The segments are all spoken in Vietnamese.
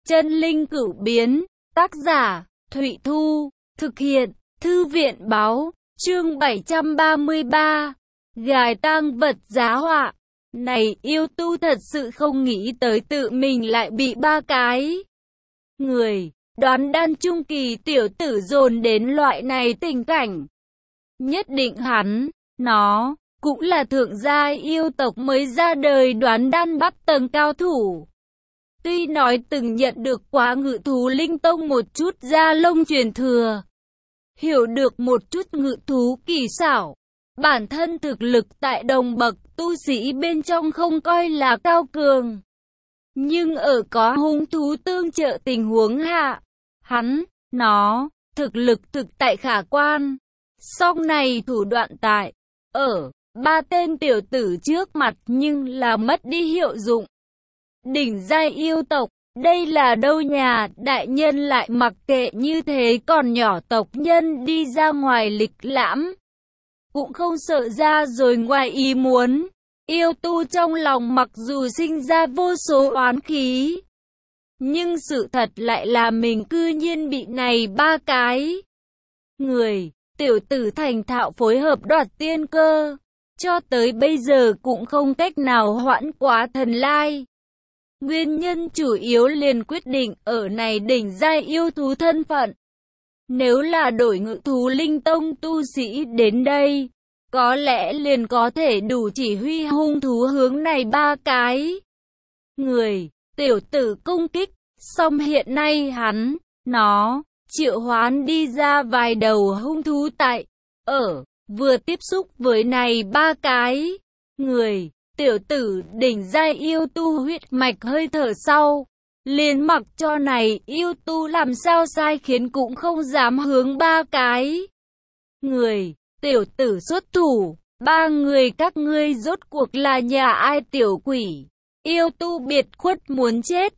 Chân linh cửu biến, tác giả, Thụy Thu, thực hiện, Thư viện báo, chương 733, gài tang vật giá họa. Này yêu tu thật sự không nghĩ tới tự mình lại bị ba cái người đoán đan trung kỳ tiểu tử dồn đến loại này tình cảnh. Nhất định nó cũng là thượng gia yêu tộc mới ra đời đoán đan bắt tầng cao thủ. Tuy nói từng nhận được quá ngự thú linh tông một chút da lông truyền thừa, hiểu được một chút ngự thú kỳ xảo, bản thân thực lực tại đồng bậc tu sĩ bên trong không coi là cao cường. Nhưng ở có hung thú tương trợ tình huống hạ, nó thực lực thực tại khả quan. Song này thủ đoạn tại ở ba tên tiểu tử trước mặt nhưng là mất đi hiệu dụng. Đỉnh giai yêu tộc, đây là đâu nhà, đại nhân lại mặc kệ như thế còn nhỏ tộc nhân đi ra ngoài lịch lãm. Cũng không sợ ra rồi ngoài ý muốn. Yêu tu trong lòng mặc dù sinh ra vô số oán khí, nhưng sự thật lại là mình cư nhiên bị này ba cái người tiểu tử thành thạo phối hợp đoạt tiên cơ. Cho tới bây giờ cũng không cách nào hoãn quá thần lai. Nguyên nhân chủ yếu liền quyết định ở này đỉnh giai yêu thú thân phận. Nếu là đổi ngự thú linh tông tu sĩ đến đây, có lẽ liền có thể đủ chỉ huy hung thú hướng này ba cái người tiểu tử công kích. Song hiện nay nó triệu hoán đi ra vài đầu hung thú tại vừa tiếp xúc với này ba cái người tiểu tử đỉnh giai yêu tu huyết mạch hơi thở sau, liền mặc cho này yêu tu làm sao sai khiến cũng không dám hướng ba cái người tiểu tử xuất thủ. Ba người các ngươi rốt cuộc là nhà ai tiểu quỷ? Yêu tu biệt khuất muốn chết.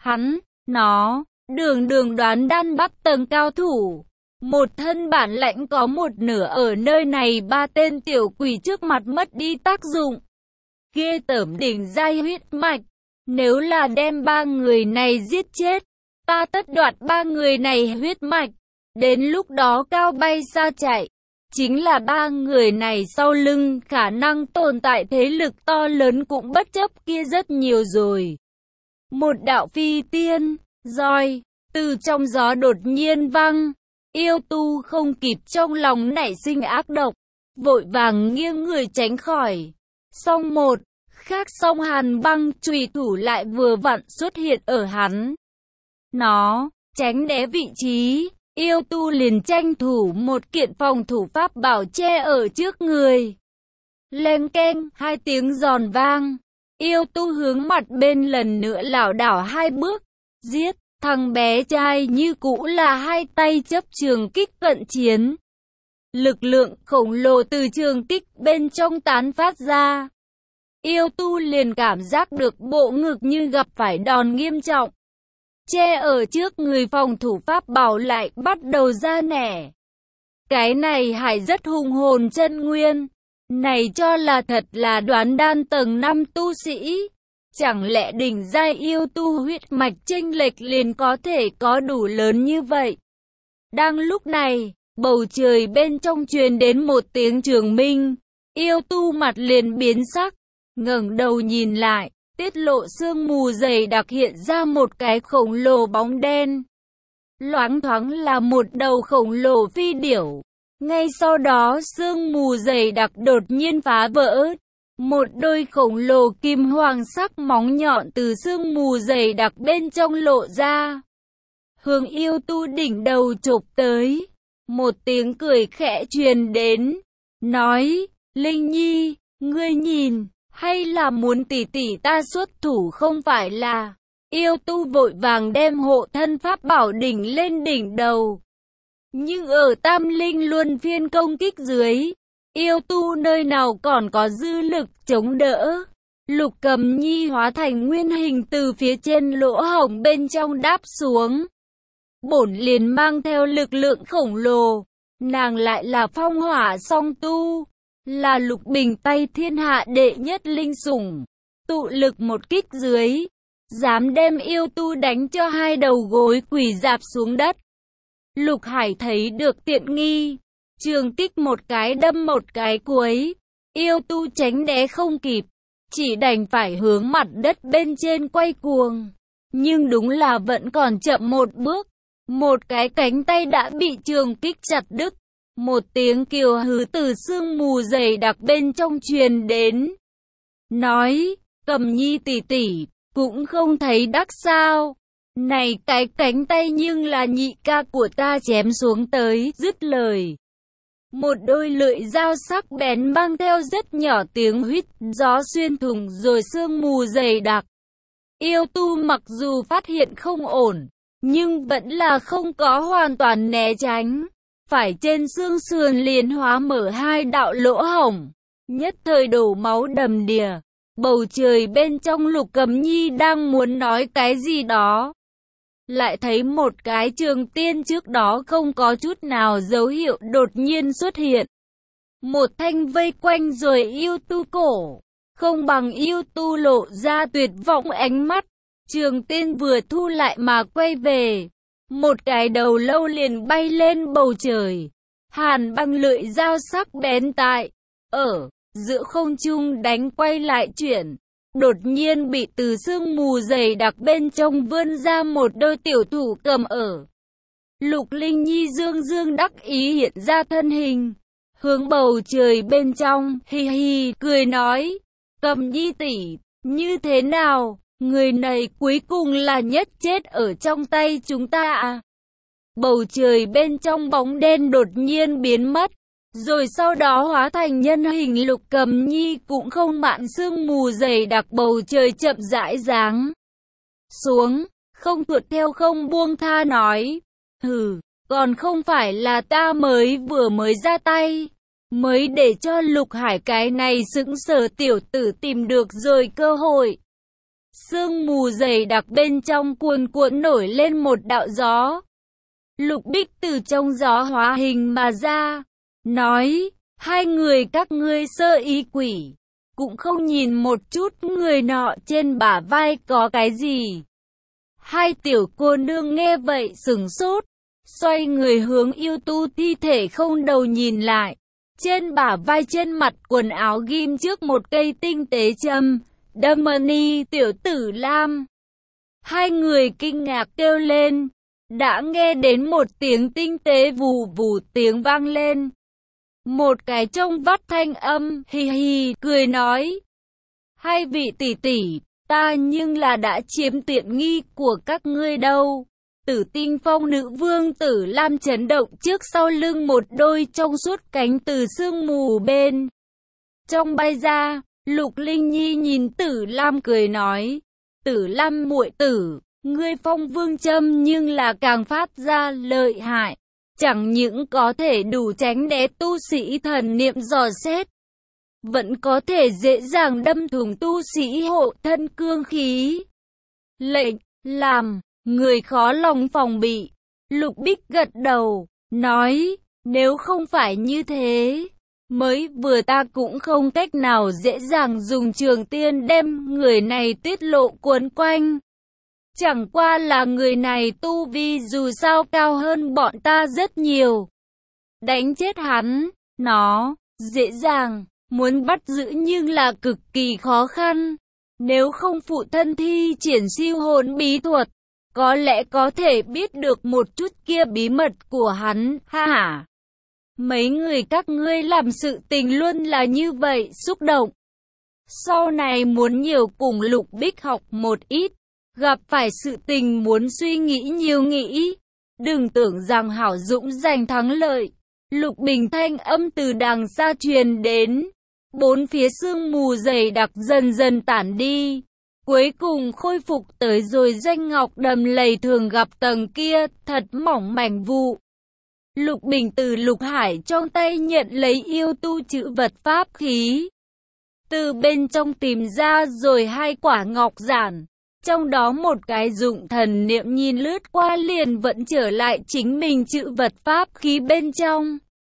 Nó đường đoán đan bắt tầng cao thủ, một thân bản lãnh có một nửa ở nơi này ba tên tiểu quỷ trước mặt mất đi tác dụng. Ghê tởm đỉnh giai huyết mạch, nếu là đem ba người này giết chết, ta tất đoạt ba người này huyết mạch, đến lúc đó cao bay xa chạy. Chính là ba người này sau lưng khả năng tồn tại thế lực to lớn cũng bất chấp kia rất nhiều rồi. Một đạo phi tiên roi từ trong gió đột nhiên văng, yêu tu không kịp trong lòng nảy sinh ác độc, vội vàng nghiêng người tránh khỏi. Song một khác song hàn băng chùy thủ lại vừa vặn xuất hiện ở nó tránh né vị trí. Yêu tu liền tranh thủ một kiện phòng thủ pháp bảo che ở trước người. Leng keng, hai tiếng giòn vang. Yêu tu hướng mặt bên lần nữa lảo đảo hai bước. Giết, thằng bé trai như cũ là hai tay chấp trường kích cận chiến. Lực lượng khổng lồ từ trường kích bên trong tán phát ra. Yêu tu liền cảm giác được bộ ngực như gặp phải đòn nghiêm trọng. Che ở trước người phòng thủ pháp bảo lại bắt đầu ra nẻ. Cái này hải rất hùng hồn chân nguyên. Này cho là thật là đoán đan tầng 5 tu sĩ. Chẳng lẽ đỉnh giai yêu tu huyết mạch chênh lệch liền có thể có đủ lớn như vậy? Đang lúc này, bầu trời bên trong truyền đến một tiếng trường minh. Yêu tu mặt liền biến sắc, ngẩng đầu nhìn lại. Tiết lộ sương mù dày đặc hiện ra một cái khổng lồ bóng đen. Loáng thoáng là một đầu khổng lồ phi điểu. Ngay sau đó sương mù dày đặc đột nhiên phá vỡ. Một đôi khổng lồ kim hoàng sắc móng nhọn từ sương mù dày đặc bên trong lộ ra. Hướng yêu tu đỉnh đầu chộp tới. Một tiếng cười khẽ truyền đến. Nói, Linh Nhi, ngươi nhìn. Hay là muốn tỷ tỷ ta xuất thủ không phải là? Yêu tu vội vàng đem hộ thân pháp bảo đỉnh lên đỉnh đầu. Nhưng ở tam linh luân phiên công kích dưới, yêu tu nơi nào còn có dư lực chống đỡ. Lục Cầm Nhi hóa thành nguyên hình từ phía trên lỗ hổng bên trong đáp xuống. Bổn liền mang theo lực lượng khổng lồ, nàng lại là phong hỏa song tu. Là Lục Bình tay thiên hạ đệ nhất linh sủng, tụ lực một kích dưới, dám đem yêu tu đánh cho hai đầu gối quỳ rạp xuống đất. Lục Hải thấy được tiện nghi, trường kích một cái đâm một cái cuối, yêu tu tránh né không kịp, chỉ đành phải hướng mặt đất bên trên quay cuồng. Nhưng đúng là vẫn còn chậm một bước, một cái cánh tay đã bị trường kích chặt đứt. Một tiếng kêu hứ từ sương mù dày đặc bên trong truyền đến. Nói, Cầm Nhi tỷ tỷ, cũng không thấy đắc sao. Này cái cánh tay nhưng là nhị ca của ta chém xuống tới, dứt lời. Một đôi lưỡi dao sắc bén mang theo rất nhỏ tiếng huýt, gió xuyên thủng rồi sương mù dày đặc. Yêu tu mặc dù phát hiện không ổn, nhưng vẫn là không có hoàn toàn né tránh. Phải trên xương sườn liền hóa mở hai đạo lỗ hổng, nhất thời đổ máu đầm đìa. Bầu trời bên trong Lục Cẩm Nhi đang muốn nói cái gì đó, lại thấy một cái trường tiên trước đó không có chút nào dấu hiệu đột nhiên xuất hiện. Một thanh vây quanh rồi yêu tu cổ, không bằng yêu tu lộ ra tuyệt vọng ánh mắt. Trường tiên vừa thu lại mà quay về, một cái đầu lâu liền bay lên bầu trời. Hàn băng lưỡi dao sắc bén tại ở giữa không trung đánh quay lại chuyển, đột nhiên bị từ sương mù dày đặc bên trong vươn ra một đôi tiểu thủ cầm ở. Lục Linh Nhi dương dương đắc ý hiện ra thân hình, hướng bầu trời bên trong, hi hi, cười nói, Cầm Nhi tỷ, như thế nào, người này cuối cùng là nhất chết ở trong tay chúng ta à? Bầu trời bên trong bóng đen đột nhiên biến mất, rồi sau đó hóa thành nhân hình. Lục Cẩm Nhi cũng không mạn sương mù dày đặc, bầu trời chậm rãi giáng xuống, không thuận theo không buông tha nói, hừ, còn không phải là ta vừa mới ra tay, mới để cho Lục Hải cái này sững sờ tiểu tử tìm được rồi cơ hội. Sương mù dày đặc bên trong cuồn cuộn nổi lên một đạo gió. Lục Bích từ trong gió hóa hình mà ra, nói, hai người các ngươi sơ ý quỷ, cũng không nhìn một chút người nọ trên bả vai có cái gì. Hai tiểu cô nương nghe vậy sửng sốt, xoay người hướng yêu tu thi thể không đầu nhìn lại. Trên bả vai trên mặt quần áo ghim trước một cây tinh tế châm, Đâm-mơ-ni tiểu tử Lam. Hai người kinh ngạc kêu lên, đã nghe đến một tiếng tinh tế vù vù tiếng vang lên. Một cái trông vắt thanh âm, hi hi, cười nói, hai vị tỷ tỷ, ta nhưng là đã chiếm tiện nghi của các ngươi đâu. Tử Tinh Phong nữ vương Tử Lam chấn động trước sau lưng, một đôi trong suốt cánh từ sương mù bên trong bay ra. Lục Linh Nhi nhìn Tử Lam cười nói, Tử Lam muội tử, ngươi phong vương châm nhưng là càng phát ra lợi hại, chẳng những có thể đủ tránh né tu sĩ thần niệm dò xét, vẫn có thể dễ dàng đâm thủng tu sĩ hộ thân cương khí. Lệnh, làm người khó lòng phòng bị. Lục Bích gật đầu, nói, nếu không phải như thế, mới vừa ta cũng không cách nào dễ dàng dùng trường tiên đem người này tiết lộ cuốn quanh. Chẳng qua là người này tu vi dù sao cao hơn bọn ta rất nhiều. Đánh chết hắn, nó dễ dàng, muốn bắt giữ nhưng là cực kỳ khó khăn. Nếu không phụ thân thi triển siêu hồn bí thuật, có lẽ có thể biết được một chút kia bí mật của hắn, ha ha. Mấy người các ngươi làm sự tình luôn là như vậy, xúc động. Sau này muốn nhiều cùng Lục Bích học một ít, gặp phải sự tình muốn suy nghĩ nhiều nghĩ. Đừng tưởng rằng hảo dũng giành thắng lợi. Lục Bình thanh âm từ đằng xa truyền đến. Bốn phía sương mù dày đặc dần dần tản đi. Cuối cùng khôi phục tới rồi doanh ngọc đầm lầy thường gặp tầng kia, thật mỏng mảnh vụ. Lục Bình từ Lục Hải trong tay nhận lấy yêu tu chữ vật pháp khí. Từ bên trong tìm ra rồi hai quả ngọc giản. Trong đó một cái dụng thần niệm nhìn lướt qua liền vẫn trở lại chính mình chữ vật pháp khí bên trong.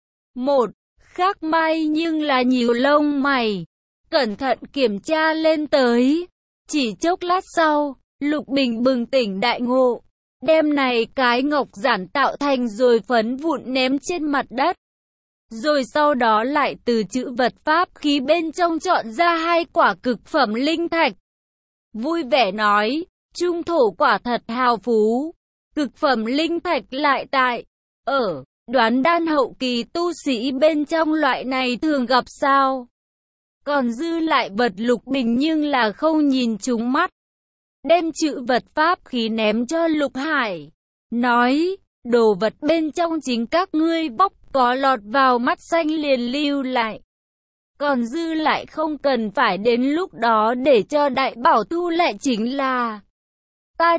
Một khác mai nhưng là nhiều lông mày. Cẩn thận kiểm tra lên tới. Chỉ chốc lát sau, Lục Bình bừng tỉnh đại ngộ, đem này cái ngọc giản tạo thành rồi phấn vụn ném trên mặt đất. Rồi sau đó lại từ chữ vật pháp khí bên trong chọn ra 2 quả cực phẩm linh thạch. Vui vẻ nói, trung thổ quả thật hào phú. Cực phẩm linh thạch lại tại, ở, đoán đan hậu kỳ tu sĩ bên trong loại này thường gặp sao. Còn dư lại vật Lục Bình nhưng là không nhìn trúng mắt. Đem chữ vật pháp khí ném cho Lục Hải. Nói, đồ vật bên trong chính các ngươi bóc có lọt vào mắt xanh liền lưu lại. Còn dư lại không cần phải đến lúc đó để cho đại bảo thu lại chính là. Ta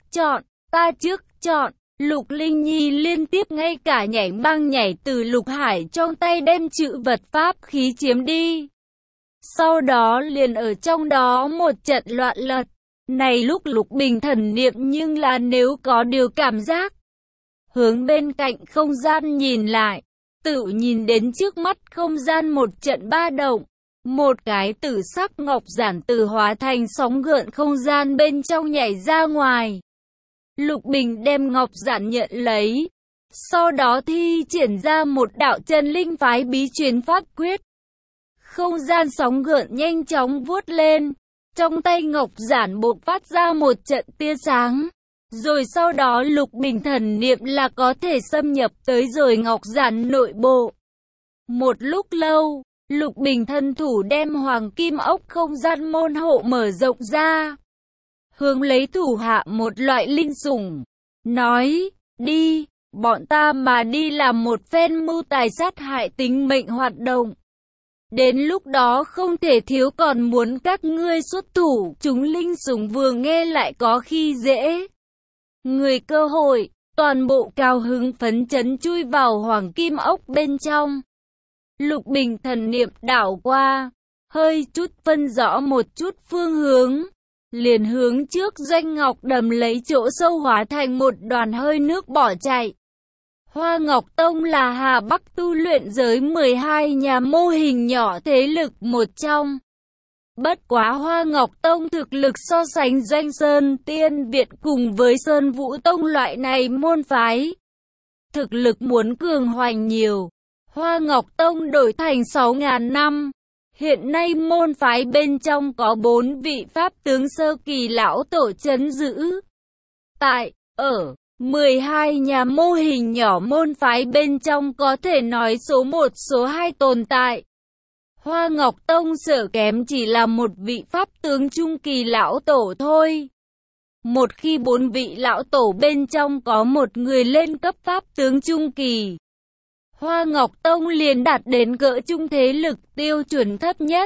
trước chọn. Lục Linh Nhi liên tiếp ngay cả nhảy băng nhảy từ Lục Hải trong tay đem chữ vật pháp khí chiếm đi. Sau đó liền ở trong đó một trận loạn lật. Này lúc Lục Bình thần niệm nhưng là nếu có điều cảm giác. Hướng bên cạnh không gian nhìn lại, tự nhìn đến trước mắt không gian một trận ba động. Một cái tử sắc ngọc giản từ hóa thành sóng gợn không gian bên trong nhảy ra ngoài. Lục Bình đem ngọc giản nhận lấy. Sau đó thi triển ra một đạo chân linh phái bí truyền pháp quyết. Không gian sóng gợn nhanh chóng vuốt lên. Trong tay ngọc giản bộc phát ra một trận tia sáng. Rồi sau đó Lục Bình thần niệm là có thể xâm nhập tới rồi ngọc giản nội bộ. Một lúc lâu, Lục Bình thân thủ đem hoàng kim ốc không gian môn hộ mở rộng ra. Hướng lấy thủ hạ một loại linh sủng. Nói, đi, bọn ta mà đi làm một phen mưu tài sát hại tính mệnh hoạt động. Đến lúc đó không thể thiếu còn muốn các ngươi xuất thủ. Chúng linh sủng vừa nghe lại có khi dễ. Người cơ hội, toàn bộ cao hứng phấn chấn chui vào hoàng kim ốc bên trong. Lục Bình thần niệm đảo qua, hơi chút phân rõ một chút phương hướng. Liền hướng trước doanh ngọc đầm lấy chỗ sâu hóa thành một đoàn hơi nước bỏ chạy. Hoa Ngọc Tông là Hà Bắc tu luyện giới 12 nhà mô hình nhỏ thế lực một trong. Bất quá Hoa Ngọc Tông thực lực so sánh Doanh Sơn Tiên Viện cùng với Sơn Vũ Tông loại này môn phái. Thực lực muốn cường hoành nhiều. Hoa Ngọc Tông đổi thành 6.000 năm. Hiện nay môn phái bên trong có 4 vị pháp tướng sơ kỳ lão tổ trấn giữ. Tại, ở 12 nhà mô hình nhỏ môn phái bên trong có thể nói số 1 số 2 tồn tại. Hoa Ngọc Tông sở kém chỉ là một vị pháp tướng trung kỳ lão tổ thôi. Một khi 4 vị lão tổ bên trong có một người lên cấp pháp tướng trung kỳ, Hoa Ngọc Tông liền đạt đến cỡ trung thế lực tiêu chuẩn thấp nhất.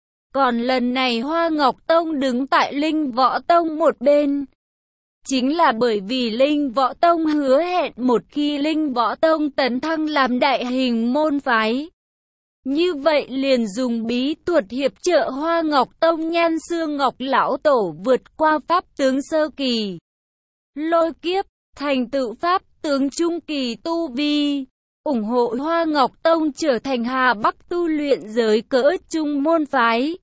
Còn lần này Hoa Ngọc Tông đứng tại Linh Võ Tông một bên. Chính là bởi vì Linh Võ Tông hứa hẹn một khi Linh Võ Tông tấn thăng làm đại hình môn phái. Như vậy liền dùng bí thuật hiệp trợ Hoa Ngọc Tông Nhan Xương Ngọc Lão Tổ vượt qua pháp tướng sơ kỳ. Lôi kiếp, thành tựu pháp tướng trung kỳ tu vi. Ủng hộ Hoa Ngọc Tông trở thành Hà Bắc tu luyện giới cỡ trung môn phái.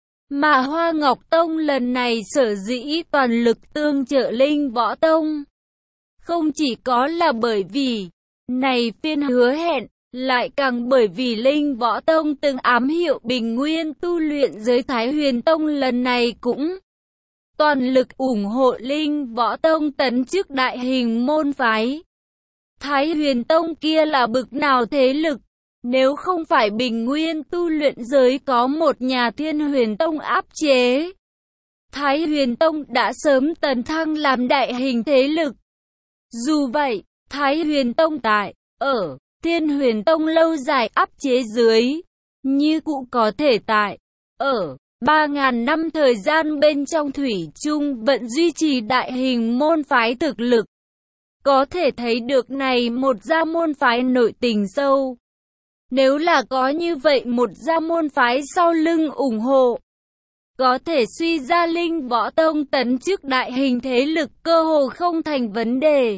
Mà Hoa Ngọc Tông lần này sở dĩ toàn lực tương trợ Linh Võ Tông. Không chỉ có là bởi vì này phiên hứa hẹn, lại càng bởi vì Linh Võ Tông từng ám hiệu Bình Nguyên tu luyện giới Thái Huyền Tông lần này cũng toàn lực ủng hộ Linh Võ Tông tấn chức đại hình môn phái. Thái Huyền Tông kia là bực nào thế lực, nếu không phải Bình Nguyên tu luyện giới có một nhà Thiên Huyền Tông áp chế, Thái Huyền Tông đã sớm tấn thăng làm đại hình thế lực. Dù vậy, Thái Huyền Tông tại, ở Thiên Huyền Tông lâu dài áp chế dưới, như cũ có thể tại, ở 3.000 năm thời gian bên trong thủy chung vẫn duy trì đại hình môn phái thực lực. Có thể thấy được này một gia môn phái nội tình sâu. Nếu là có như vậy một gia môn phái sau lưng ủng hộ, có thể suy ra Linh Võ Tông tấn chức đại hình thế lực cơ hồ không thành vấn đề.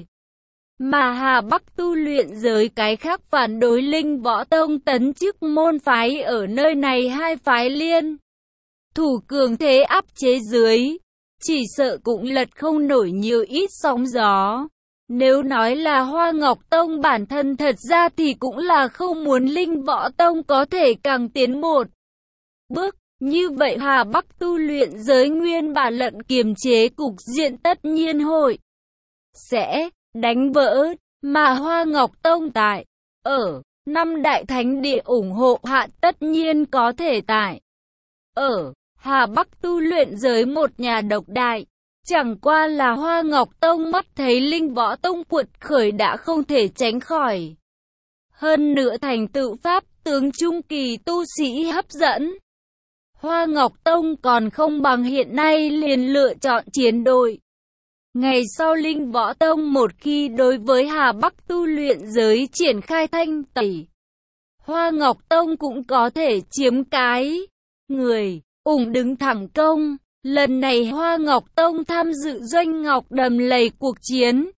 Mà Hà Bắc tu luyện giới cái khác phản đối Linh Võ Tông tấn chức môn phái ở nơi này hai phái liên thủ cường thế áp chế dưới, chỉ sợ cũng lật không nổi nhiều ít sóng gió. Nếu nói là Hoa Ngọc Tông bản thân thật ra thì cũng là không muốn Linh Võ Tông có thể càng tiến một bước. Như vậy Hà Bắc tu luyện giới nguyên bản lận kiềm chế cục diện tất nhiên hội sẽ đánh vỡ, mà Hoa Ngọc Tông tại ở năm đại thánh địa ủng hộ hạ tất nhiên có thể tại ở Hà Bắc tu luyện giới một nhà độc đại. Chẳng qua là Hoa Ngọc Tông mắt thấy Linh Võ Tông cuột khởi đã không thể tránh khỏi. Hơn nữa thành tựu pháp tướng trung kỳ tu sĩ hấp dẫn. Hoa Ngọc Tông còn không bằng hiện nay liền lựa chọn chiến đội. Ngày sau Linh Võ Tông một khi đối với Hà Bắc tu luyện giới triển khai thanh tẩy, Hoa Ngọc Tông cũng có thể chiếm cái người ủng đứng thẳng công. Lần này Hoa Ngọc Tông tham dự Doanh Ngọc Đầm Lầy cuộc chiến.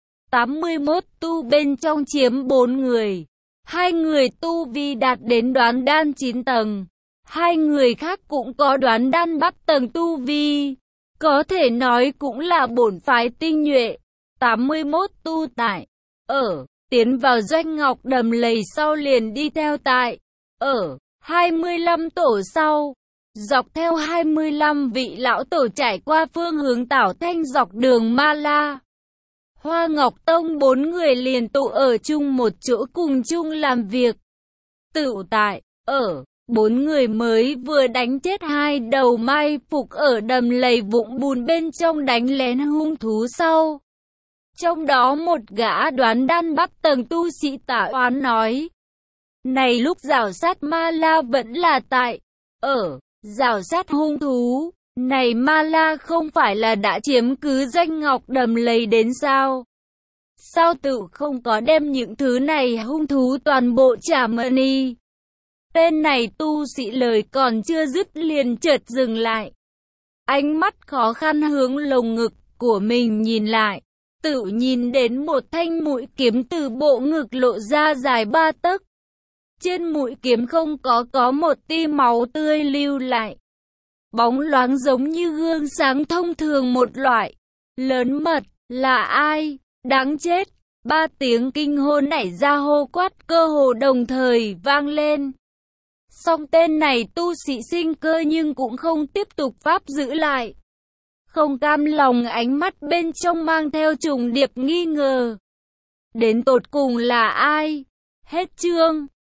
81 tu bên trong chiếm 4 người. 2 người tu vi đạt đến đoán đan 9 tầng. 2 người khác cũng có đoán đan 8 tầng tu vi. Có thể nói cũng là bổn phái tinh nhuệ. 81 tu tại ở tiến vào Doanh Ngọc Đầm Lầy sau liền đi theo tại ở 25 tổ sau. Dọc theo 25 vị lão tổ trải qua phương hướng Tảo Thanh dọc đường Ma La. Hoa Ngọc Tông 4 người liền tụ ở chung một chỗ cùng chung làm việc. Tự tại, ở, 4 người mới vừa đánh chết 2 đầu mai phục ở đầm lầy vũng bùn bên trong đánh lén hung thú sau. Trong đó một gã đoán đan 8 tầng tu sĩ Tả Oán nói. Này lúc rào sát Ma La vẫn là tại, ở. Rào sát hung thú, này Ma La không phải là đã chiếm cứ Doanh Ngọc Đầm Lầy đến sao? Sao tự không có đem những thứ này hung thú toàn bộ trả money? Tên này tu sĩ lời còn chưa dứt liền chợt dừng lại. Ánh mắt khó khăn hướng lồng ngực của mình nhìn lại. Tự nhìn đến một thanh mũi kiếm từ bộ ngực lộ ra dài 3 tấc. Trên mũi kiếm không có một tia máu tươi lưu lại. Bóng loáng giống như gương sáng thông thường một loại. Lớn mật, là ai? Đáng chết! 3 tiếng kinh hô nảy ra hô quát cơ hồ đồng thời vang lên. Song tên này tu sĩ sinh cơ nhưng cũng không tiếp tục pháp giữ lại. Không cam lòng ánh mắt bên trong mang theo trùng điệp nghi ngờ. Đến tột cùng là ai? Hết chương.